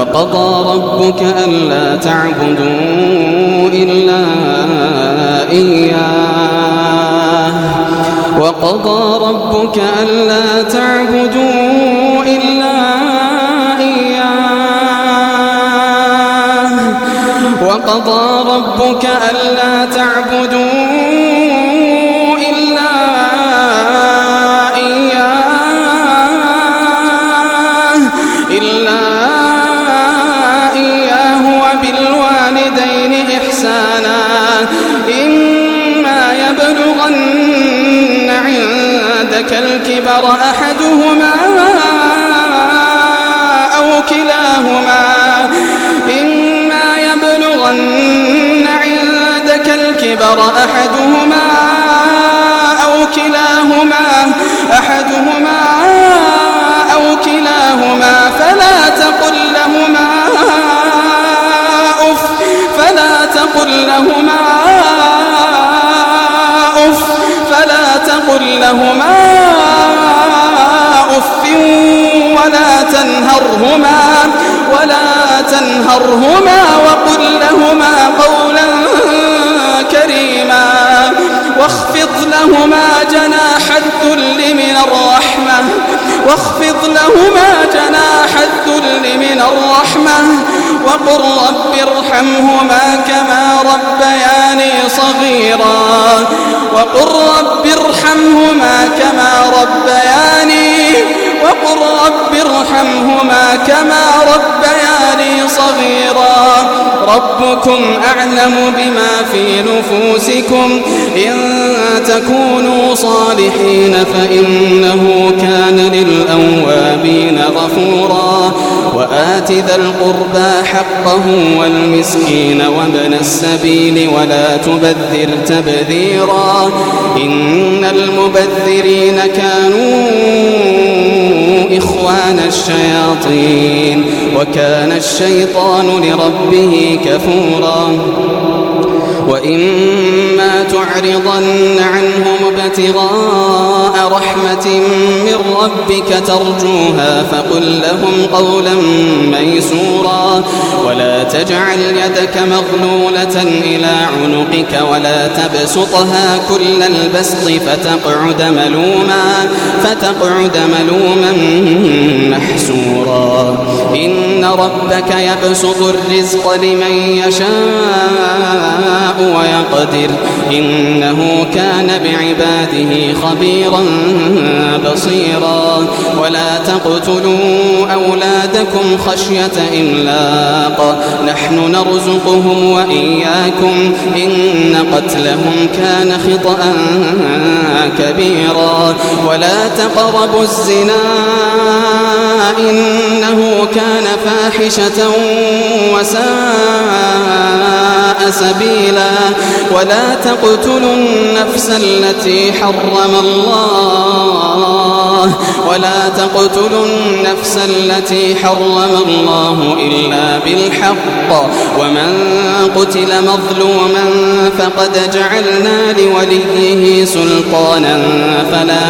وقضى ربك ألا تعبدوا إلا إياه وقضى ربك ألا تعبدوا إلا إياه وقضى ربك ألا تعبدوا إلا إياه وبالوالدين إحسانا إما يبلغن عندك الكبر أحدهما أو كلاهما فلا تقل لهما أف ولا تنهرهما وقل لهما قولا كريما واخفض لهما جناح الذل من الرحمة وقل رب ارحمهما كما ربياني صغيرا ربكم أعلم بما في نفوسكم إن تكونوا صالحين فإنه كان للأوابين غفورا وآت ذا القربى حقه والمسكين وابن السبيل ولا تبذر تبذيرا إن المبذرين كانوا إخوان الشياطين وكان الشيطان لربه كفورا وإما تعرضن عنهم ابتغاء رحمة من ربك ترجوها فقل لهم قولا ميسورا ولا تجعل يدك مغلولة إلى عنقك ولا تبسطها كل البسط فتقعد ملوما محسورا إن ربك يبسط الرزق لمن يشاء ويقدر إنه كان بعباده خبيرا بصيرا ولا تقتلوا أولادكم خشية إملاق نحن نرزقهم وإياكم إن قتلهم كان خطأ كبيرا ولا تقربوا الزنا إنه كان فاحشة وساء سبيلا ولا تقتلوا النفس التي حرم الله إلا بالحق ومن قتل مظلوما فقد جعلنا لوليه سلطانا فلا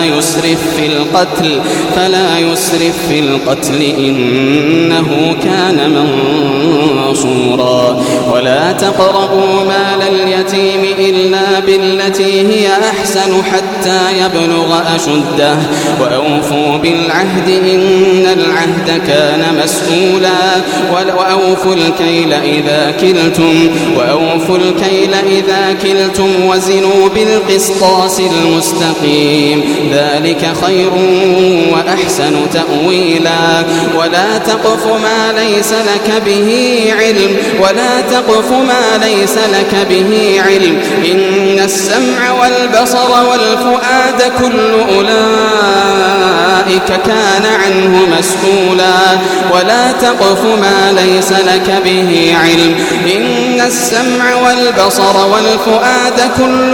يسرف في القتل إنه كان منصورا ولا تقربوا مال اليتيم إلا بالتي هي أحسن حتى يبلغ أشده وأوفوا بالعهد إن العهد كان مسؤولا وأوفوا الكيل إذا كلتم وزنوا بالقسطاس المستقيم ذلك خير وأحسن تأويلا ولا تقف ما ليس لك به علم إن السمع والبصر والفؤاد كل أولئك كان عنه مسؤولا ولا تقف ما ليس لك به علم إن السمع والبصر والفؤاد كل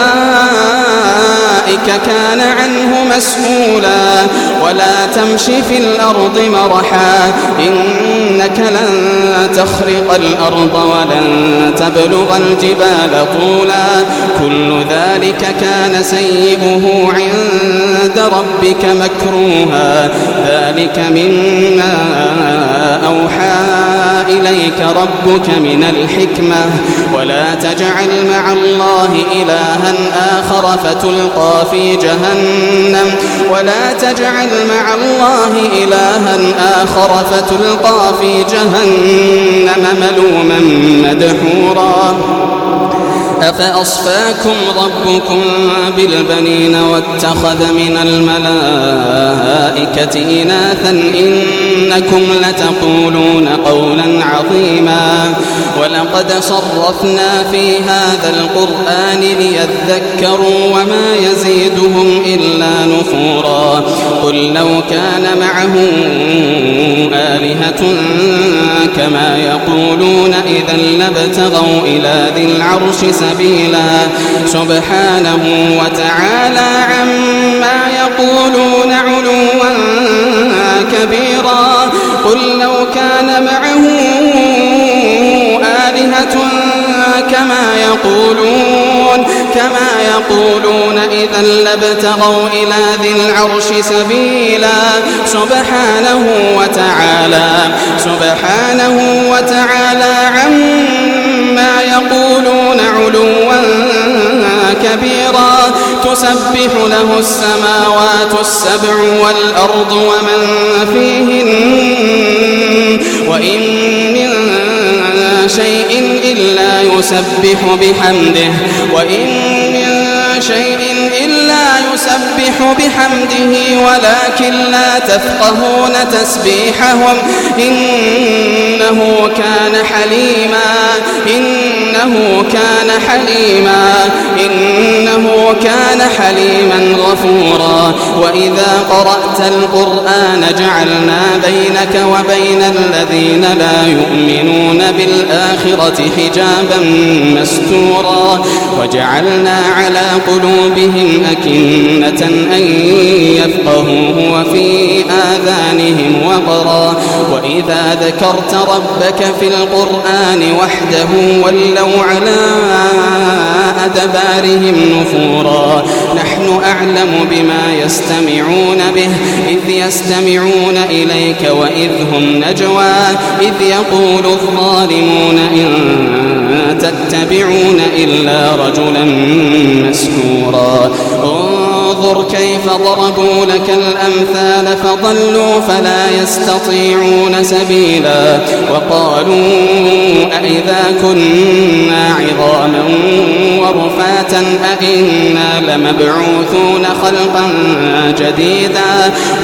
أولئك كان عنه مسؤولا ولا تمش في الأرض مرحا إنك لن تخرق الأرض ولن تبلغ الجبال طولا كل ذلك كان سيئه عند ربك مكروها ذلك مما أوحى إليك ربك من الحكمة ولا تجعل مع الله إلها آخر فتلقى في جهنم ولا تجعل مع الله إلها آخر فتلقى في جهنم ملوما مدحورا أفأصفاكم ربكم بالبنين واتخذ من الملائكة إناثا إنكم لتقولون قولا عظيما ولقد صرفنا في هذا القرآن ليذكروا وما يزيدهم إلا نفورا قل لو كان معه آلهة كما يقولون إذا لابتغوا إلى ذي العرش سبيلا سبحانه وتعالى عما يقولون علوا كبيرا قل لو كان معه آلهة كما يقولون إذا لابتغوا إلى ذي العرش سبيلا سبحانه وتعالى عما يقولون علوا كبيرا تسبح له السماوات السبع والأرض ومن فيهن وإن من شيء إلا يسبح بحمده ولكن لا تفقهون تسبيحهم إنه كان حليما غفورا وإذا قرأت القرآن جعلنا بينك وبين الذين لا يؤمنون بالآخرة حجابا مستورا وجعلنا على قلوبهم أكنة أن يفقهوه وفي آذانهم وقرا وإذا ذكرت ربك في القرآن وحده ولوا على أدبارهم نفورا نحن أعلم بما يستمعون به إذ يستمعون إليك وإذ هم نجوى إذ يقول الظالمون إن تتبعون إلا رجلا مسحورا انظر كيف ضربوا لك الأمثال فضلوا فلا يستطيعون سبيلا وقالوا أئذا كنا عظاما ورفاتا أئنا لمبعوثون خلقا جديدا